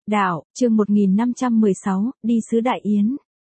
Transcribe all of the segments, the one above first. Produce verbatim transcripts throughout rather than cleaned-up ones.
Đạo, chương một nghìn năm trăm mười sáu, đi sứ Đại Yến.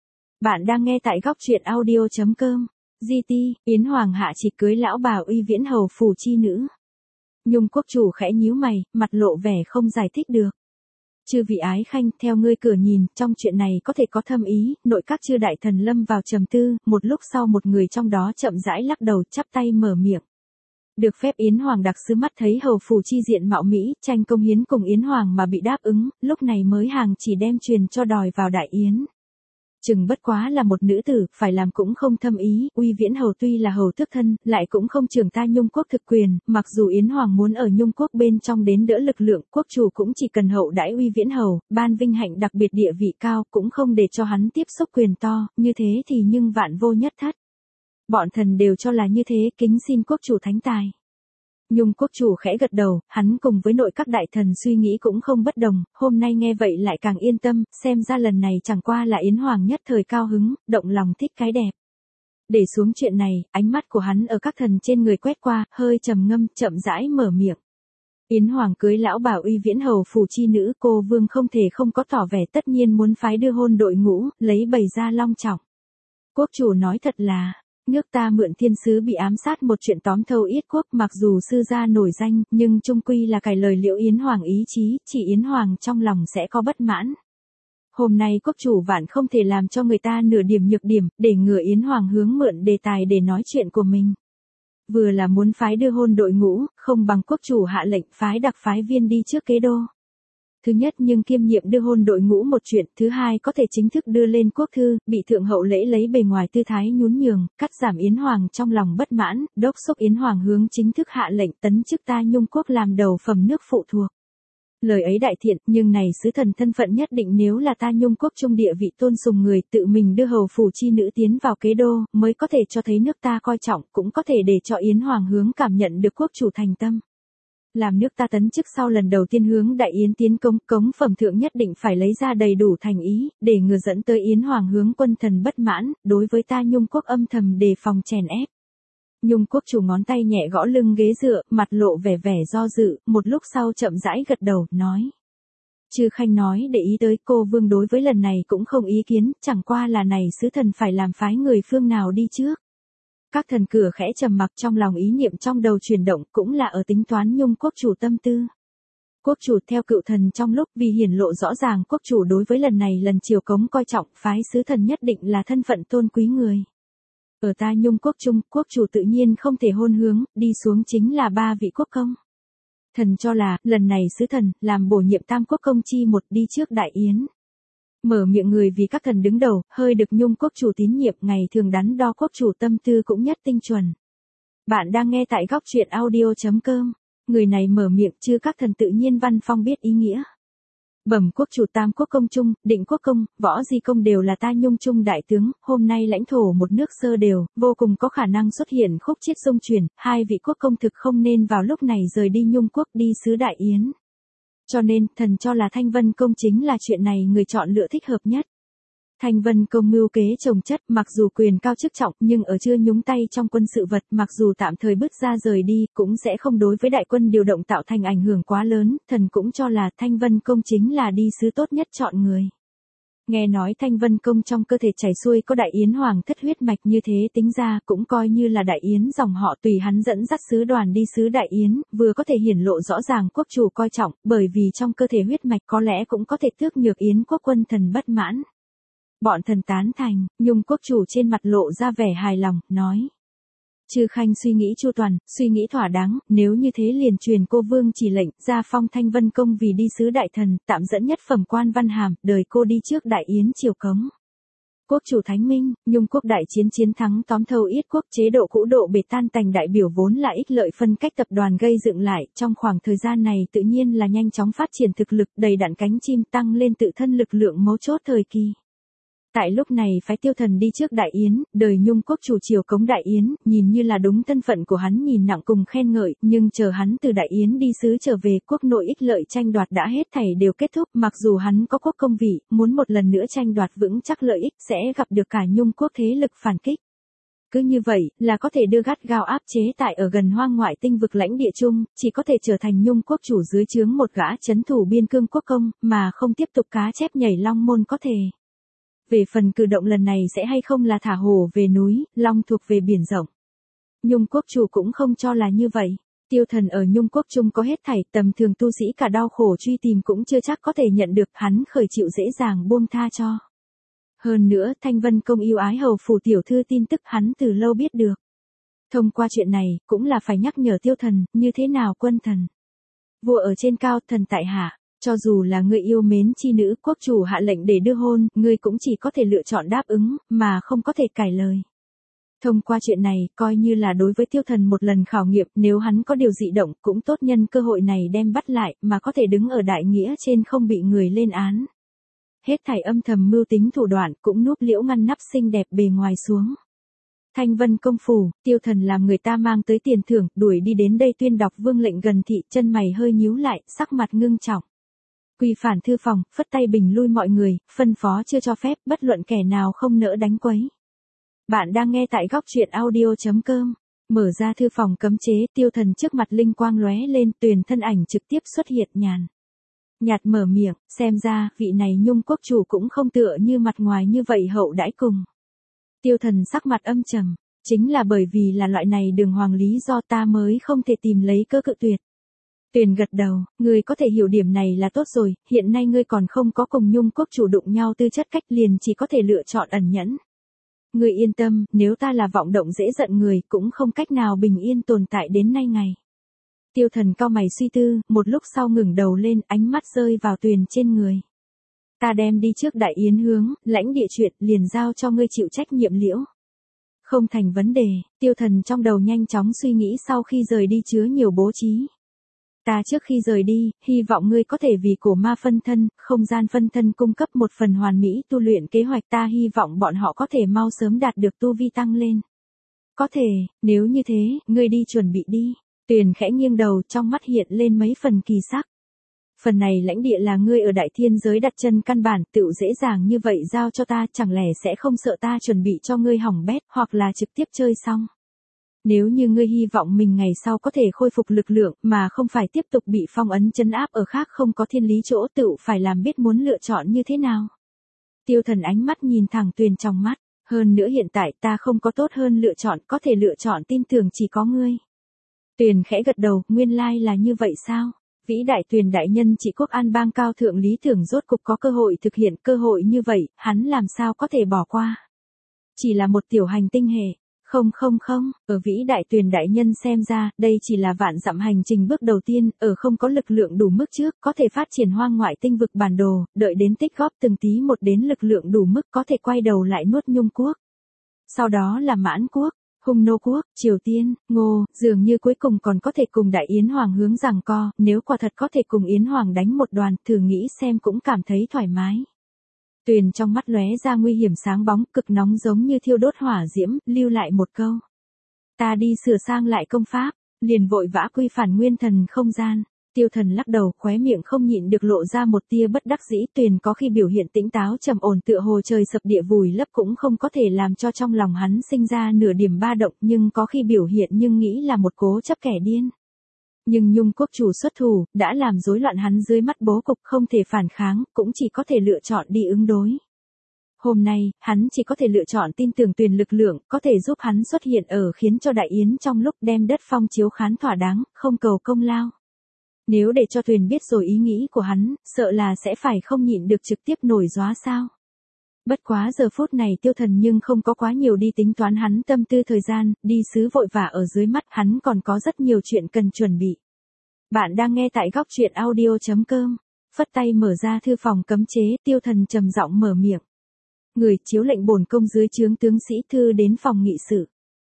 Bạn đang nghe tại góc truyện audio chấm com. giê tê, Yến Hoàng hạ chỉ cưới lão bà Uy Viễn hầu phủ chi nữ. Nhung quốc chủ khẽ nhíu mày, mặt lộ vẻ không giải thích được. Chư vị ái khanh, theo ngươi cửa nhìn, trong chuyện này có thể có thâm ý, nội các chư đại thần lâm vào trầm tư, một lúc sau một người trong đó chậm rãi lắc đầu chắp tay mở miệng. Được phép Yến Hoàng đặc sứ mắt thấy hầu phủ chi diện mạo Mỹ, tranh công hiến cùng Yến Hoàng mà bị đáp ứng, lúc này mới hàng chỉ đem truyền cho đòi vào Đại Yến. Chừng bất quá là một nữ tử, phải làm cũng không thâm ý, Uy Viễn hầu tuy là hầu tước thân, lại cũng không trưởng ta Nhung quốc thực quyền, mặc dù Yến Hoàng muốn ở Nhung quốc bên trong đến đỡ lực lượng, quốc chủ cũng chỉ cần hậu đãi Uy Viễn hầu, ban vinh hạnh đặc biệt địa vị cao, cũng không để cho hắn tiếp xúc quyền to, như thế thì nhưng vạn vô nhất thất. Bọn thần đều cho là như thế, kính xin quốc chủ thánh tài. Nhung quốc chủ khẽ gật đầu, hắn cùng với nội các đại thần suy nghĩ cũng không bất đồng, hôm nay nghe vậy lại càng yên tâm, xem ra lần này chẳng qua là Yến Hoàng nhất thời cao hứng, động lòng thích cái đẹp. Để xuống chuyện này, ánh mắt của hắn ở các thần trên người quét qua, hơi trầm ngâm, chậm rãi mở miệng. Yến Hoàng cưới lão bà Uy Viễn hầu phủ chi nữ, cô vương không thể không có tỏ vẻ tất nhiên muốn phái đưa hôn đội ngũ, lấy bày ra long trọng. Quốc chủ nói thật là, nước ta mượn thiên sứ bị ám sát một chuyện tóm thâu yết quốc, mặc dù sư gia nổi danh, nhưng chung quy là cài lời liễu Yến Hoàng ý chí, chỉ Yến Hoàng trong lòng sẽ có bất mãn. Hôm nay quốc chủ vạn không thể làm cho người ta nửa điểm nhược điểm, để ngừa Yến Hoàng hướng mượn đề tài để nói chuyện của mình. Vừa là muốn phái đưa hôn đội ngũ, không bằng quốc chủ hạ lệnh phái đặc phái viên đi trước kế đô. Thứ nhất nhưng kiêm nhiệm đưa hôn đội ngũ một chuyện, thứ hai có thể chính thức đưa lên quốc thư, bị thượng hậu lễ lấy bề ngoài tư thái nhún nhường, cắt giảm Yến Hoàng trong lòng bất mãn, đốc xúc Yến Hoàng hướng chính thức hạ lệnh tấn chức ta Nhung quốc làm đầu phẩm nước phụ thuộc. Lời ấy đại thiện, nhưng này sứ thần thân phận nhất định nếu là ta Nhung quốc trung địa vị tôn sùng người tự mình đưa hầu phủ chi nữ tiến vào kế đô, mới có thể cho thấy nước ta coi trọng, cũng có thể để cho Yến Hoàng hướng cảm nhận được quốc chủ thành tâm. Làm nước ta tấn chức sau lần đầu tiên hướng Đại Yến tiến công, cống phẩm thượng nhất định phải lấy ra đầy đủ thành ý, để ngừa dẫn tới Yến Hoàng hướng quân thần bất mãn, đối với ta Nhung quốc âm thầm đề phòng chèn ép. Nhung quốc chủ ngón tay nhẹ gõ lưng ghế dựa, mặt lộ vẻ vẻ do dự, một lúc sau chậm rãi gật đầu, nói. Chư khanh nói để ý tới, cô vương đối với lần này cũng không ý kiến, chẳng qua là này sứ thần phải làm phái người phương nào đi trước. Các thần cửa khẽ trầm mặc, trong lòng ý niệm trong đầu chuyển động, cũng là ở tính toán Nhung quốc chủ tâm tư. Quốc chủ theo cựu thần trong lúc vì hiển lộ rõ ràng quốc chủ đối với lần này lần triều cống coi trọng, phái sứ thần nhất định là thân phận tôn quý người. Ở ta Nhung quốc trung, quốc chủ tự nhiên không thể hôn hướng, đi xuống chính là ba vị quốc công. Thần cho là, lần này sứ thần, làm bổ nhiệm tam quốc công chi một đi trước Đại Yến. Mở miệng người vì các thần đứng đầu, hơi được Nhung quốc chủ tín nhiệm, ngày thường đắn đo quốc chủ tâm tư cũng nhất tinh chuẩn. Bạn đang nghe tại góc truyện audio chấm com. Người này mở miệng, chứ các thần tự nhiên văn phong biết ý nghĩa. Bẩm quốc chủ tam quốc công trung, định quốc công, võ di công đều là ta Nhung trung đại tướng, hôm nay lãnh thổ một nước sơ đều, vô cùng có khả năng xuất hiện khúc chiết dung chuyển, hai vị quốc công thực không nên vào lúc này rời đi Nhung quốc đi sứ Đại Yến. Cho nên, thần cho là Thanh Vân công chính là chuyện này người chọn lựa thích hợp nhất. Thanh Vân công mưu kế trồng chất, mặc dù quyền cao chức trọng, nhưng ở chưa nhúng tay trong quân sự vật, mặc dù tạm thời bước ra rời đi, cũng sẽ không đối với đại quân điều động tạo thành ảnh hưởng quá lớn, thần cũng cho là Thanh Vân công chính là đi sứ tốt nhất chọn người. Nghe nói Thanh Vân công trong cơ thể chảy xuôi có Đại Yến Hoàng thất huyết mạch, như thế tính ra cũng coi như là Đại Yến dòng họ, tùy hắn dẫn dắt sứ đoàn đi sứ Đại Yến, vừa có thể hiển lộ rõ ràng quốc chủ coi trọng, bởi vì trong cơ thể huyết mạch có lẽ cũng có thể tước nhược Yến quốc quân thần bất mãn. Bọn thần tán thành, Nhung quốc chủ trên mặt lộ ra vẻ hài lòng, nói. Chư khanh suy nghĩ chu toàn, suy nghĩ thỏa đáng, nếu như thế liền truyền cô vương chỉ lệnh, ra phong Thanh Vân công vì đi sứ đại thần, tạm dẫn nhất phẩm quan văn hàm, đời cô đi trước Đại Yến triều cống. Quốc chủ thánh minh, Nhung quốc đại chiến chiến thắng tóm thâu yết quốc, chế độ cũ độ bề tan tành đại biểu vốn là ích lợi phân cách tập đoàn gây dựng lại, trong khoảng thời gian này tự nhiên là nhanh chóng phát triển thực lực, đầy đặn cánh chim, tăng lên tự thân lực lượng mấu chốt thời kỳ. Tại lúc này phái tiêu thần đi trước Đại Yến, đời Nhung quốc chủ triều cống Đại Yến, nhìn như là đúng thân phận của hắn nhìn nặng cùng khen ngợi, nhưng chờ hắn từ Đại Yến đi sứ trở về, quốc nội ích lợi tranh đoạt đã hết thảy đều kết thúc, mặc dù hắn có quốc công vị, muốn một lần nữa tranh đoạt vững chắc lợi ích sẽ gặp được cả Nhung quốc thế lực phản kích. cứ như vậy, là có thể đưa gắt gao áp chế tại ở gần hoang ngoại tinh vực lãnh địa chung, chỉ có thể trở thành Nhung quốc chủ dưới trướng một gã chấn thủ biên cương quốc công, mà không tiếp tục cá chép nhảy long môn có thể. Về phần cử động lần này sẽ hay không là thả hổ về núi, long thuộc về biển rộng. Nhung quốc chủ cũng không cho là như vậy. Tiêu Thần ở Nhung quốc trung có hết thảy, tầm thường tu sĩ cả đau khổ truy tìm cũng chưa chắc có thể nhận được, hắn khởi chịu dễ dàng buông tha cho. Hơn nữa, Thanh Vân công yêu ái hầu phủ tiểu thư tin tức hắn từ lâu biết được. Thông qua chuyện này, cũng là phải nhắc nhở Tiêu Thần, như thế nào quân thần. Vua ở trên cao, thần tại hạ, cho dù là người yêu mến chi nữ, quốc chủ hạ lệnh để đưa hôn, ngươi cũng chỉ có thể lựa chọn đáp ứng, mà không có thể cải lời. Thông qua chuyện này, coi như là đối với Tiêu Thần một lần khảo nghiệm, nếu hắn có điều dị động, cũng tốt nhân cơ hội này đem bắt lại, mà có thể đứng ở đại nghĩa trên không bị người lên án. Hết thảy âm thầm mưu tính thủ đoạn cũng núp liễu ngăn nắp xinh đẹp bề ngoài xuống. Thanh Vân công phủ, Tiêu Thần làm người ta mang tới tiền thưởng, đuổi đi đến đây tuyên đọc vương lệnh gần thị, chân mày hơi nhíu lại, sắc mặt ngưng trọng. Quỳ phản thư phòng, phất tay bình lui mọi người, phân phó chưa cho phép, bất luận kẻ nào không nỡ đánh quấy. Bạn đang nghe tại góc truyện audio chấm com. Mở ra thư phòng cấm chế, Tiêu Thần trước mặt linh quang lóe lên, Tuyền thân ảnh trực tiếp xuất hiện nhàn. Nhạt mở miệng, xem ra, vị này Nhung quốc chủ cũng không tựa như mặt ngoài như vậy hậu đãi cùng. Tiêu Thần sắc mặt âm trầm, chính là bởi vì là loại này đường hoàng lý do ta mới không thể tìm lấy cơ cự tuyệt. Tuyền gật đầu, ngươi có thể hiểu điểm này là tốt rồi, hiện nay ngươi còn không có cùng Nhung quốc chủ đụng nhau tư chất cách liền chỉ có thể lựa chọn ẩn nhẫn. Ngươi yên tâm, nếu ta là vọng động dễ giận người, cũng không cách nào bình yên tồn tại đến nay ngày. Tiêu Thần cau mày suy tư, một lúc sau ngừng đầu lên, ánh mắt rơi vào Tuyền trên người. Ta đem đi trước đại yến hướng, lãnh địa chuyện, liền giao cho ngươi chịu trách nhiệm liễu. Không thành vấn đề, Tiêu Thần trong đầu nhanh chóng suy nghĩ sau khi rời đi chứa nhiều bố trí. Ta trước khi rời đi, hy vọng ngươi có thể vì cổ ma phân thân, không gian phân thân cung cấp một phần hoàn mỹ tu luyện kế hoạch, ta hy vọng bọn họ có thể mau sớm đạt được tu vi tăng lên. Có thể, nếu như thế, ngươi đi chuẩn bị đi. Tuyền khẽ nghiêng đầu, trong mắt hiện lên mấy phần kỳ sắc. Phần này lãnh địa là ngươi ở đại thiên giới đặt chân căn bản, tựu dễ dàng như vậy giao cho ta, chẳng lẽ sẽ không sợ ta chuẩn bị cho ngươi hỏng bét, hoặc là trực tiếp chơi xong. Nếu như ngươi hy vọng mình ngày sau có thể khôi phục lực lượng, mà không phải tiếp tục bị phong ấn trấn áp ở khác không có thiên lý chỗ, tựu phải làm biết muốn lựa chọn như thế nào. Tiêu Thần ánh mắt nhìn thẳng Tuyền trong mắt, hơn nữa hiện tại ta không có tốt hơn lựa chọn, có thể lựa chọn tin tưởng chỉ có ngươi. Tuyền khẽ gật đầu, nguyên lai là như vậy sao? Vĩ đại Tuyền đại nhân chỉ quốc an bang cao thượng lý tưởng rốt cục có cơ hội thực hiện, cơ hội như vậy, hắn làm sao có thể bỏ qua? Chỉ là một tiểu hành tinh hệ. Không không không, ở vĩ đại Tuyền đại nhân xem ra, đây chỉ là vạn dặm hành trình bước đầu tiên, ở không có lực lượng đủ mức trước, có thể phát triển hoang ngoại tinh vực bản đồ, đợi đến tích góp từng tí một đến lực lượng đủ mức có thể quay đầu lại nuốt Nhung quốc. Sau đó là Mãn quốc, Hung Nô quốc, Triều Tiên, Ngô, dường như cuối cùng còn có thể cùng Đại Yến Hoàng hướng giằng co, nếu quả thật có thể cùng Yến Hoàng đánh một đoàn, thử nghĩ xem cũng cảm thấy thoải mái. Tuyền trong mắt lóe ra nguy hiểm sáng bóng, cực nóng giống như thiêu đốt hỏa diễm, lưu lại một câu. Ta đi sửa sang lại công pháp, liền vội vã quy phản nguyên thần không gian. Tiêu Thần lắc đầu, khóe miệng không nhịn được lộ ra một tia bất đắc dĩ. Tuyền có khi biểu hiện tĩnh táo trầm ổn tựa hồ trời sập địa vùi lấp cũng không có thể làm cho trong lòng hắn sinh ra nửa điểm ba động, nhưng có khi biểu hiện nhưng nghĩ là một cố chấp kẻ điên. Nhưng Nhung quốc chủ xuất thủ, đã làm rối loạn hắn dưới mắt bố cục, không thể phản kháng, cũng chỉ có thể lựa chọn đi ứng đối. Hôm nay, hắn chỉ có thể lựa chọn tin tưởng Tuyền lực lượng, có thể giúp hắn xuất hiện ở khiến cho Đại Yến trong lúc đem đất phong chiếu khán thỏa đáng, không cầu công lao. Nếu để cho Tuyền biết rồi ý nghĩ của hắn, sợ là sẽ phải không nhịn được trực tiếp nổi gióa sao. Bất quá giờ phút này Tiêu Thần nhưng không có quá nhiều đi tính toán hắn tâm tư thời gian, đi sứ vội vã ở dưới mắt, hắn còn có rất nhiều chuyện cần chuẩn bị. Bạn đang nghe tại góc truyện audio chấm com. Phất tay mở ra thư phòng cấm chế, Tiêu Thần trầm giọng mở miệng. Người chiếu lệnh bổn công dưới trướng tướng sĩ thư đến phòng nghị sự.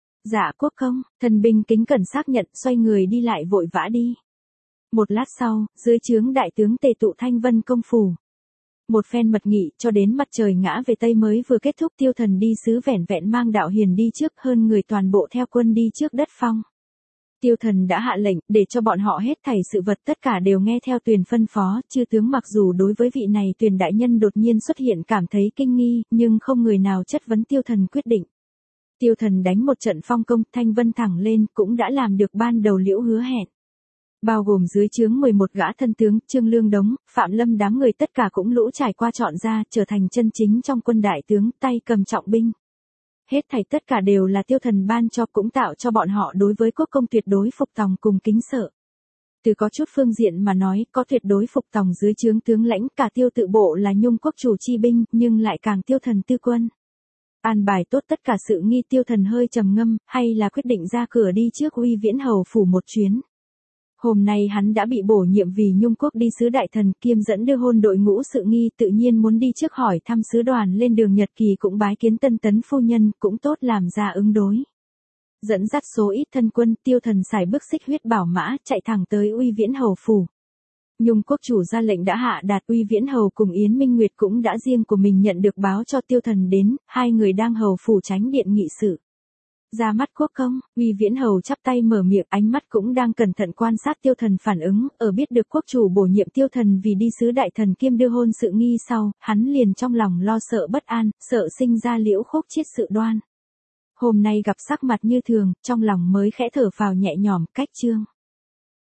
Dạ quốc công, thần binh kính cẩn xác nhận, xoay người đi lại vội vã đi. Một lát sau, dưới trướng đại tướng tề tụ Thanh Vân công phủ. Một phen mật nghị cho đến mặt trời ngã về Tây mới vừa kết thúc, Tiêu Thần đi sứ vẻn vẹn mang đạo hiền đi trước, hơn người toàn bộ theo quân đi trước đất phong. Tiêu Thần đã hạ lệnh, để cho bọn họ hết thảy sự vật tất cả đều nghe theo Tuyền phân phó, chư tướng mặc dù đối với vị này Tuyền đại nhân đột nhiên xuất hiện cảm thấy kinh nghi, nhưng không người nào chất vấn Tiêu Thần quyết định. Tiêu Thần đánh một trận phong công, thanh vân thẳng lên, cũng đã làm được ban đầu Liễu hứa hẹn. Bao gồm dưới trướng mười một gã thân tướng, Trương Lương Đống, Phạm Lâm đám người tất cả cũng lũ trải qua chọn ra, trở thành chân chính trong quân đại tướng, tay cầm trọng binh. Hết thảy tất cả đều là Tiêu Thần ban cho, cũng tạo cho bọn họ đối với quốc công tuyệt đối phục tòng cùng kính sợ. Từ có chút phương diện mà nói, có tuyệt đối phục tòng dưới trướng tướng lãnh, cả Tiêu tự bộ là Nhung quốc chủ chi binh, nhưng lại càng Tiêu Thần tư quân. An bài tốt tất cả sự nghi, Tiêu Thần hơi trầm ngâm, hay là quyết định ra cửa đi trước Uy Viễn hầu phủ một chuyến. Hôm nay hắn đã bị bổ nhiệm vì Nhung quốc đi sứ đại thần, kiêm dẫn đưa hôn đội ngũ sự nghi, tự nhiên muốn đi trước hỏi thăm sứ đoàn, lên đường Nhật Kỳ cũng bái kiến Tân Tấn phu nhân, cũng tốt làm ra ứng đối. Dẫn dắt số ít thân quân, Tiêu Thần xài bước xích huyết bảo mã, chạy thẳng tới Uy Viễn hầu phủ. Nhung quốc chủ ra lệnh đã hạ đạt, Uy Viễn hầu cùng Yến Minh Nguyệt cũng đã riêng của mình nhận được báo cho Tiêu Thần đến, hai người đang hầu phủ tránh điện nghị sự. Ra mắt quốc công, Uy Viễn hầu chắp tay mở miệng, ánh mắt cũng đang cẩn thận quan sát Tiêu Thần phản ứng, ở biết được quốc chủ bổ nhiệm Tiêu Thần vì đi sứ đại thần kiêm đưa hôn sự nghi sau, hắn liền trong lòng lo sợ bất an, sợ sinh ra Liễu khúc chiết sự đoan. Hôm nay gặp sắc mặt như thường, trong lòng mới khẽ thở phào nhẹ nhõm, cách trương.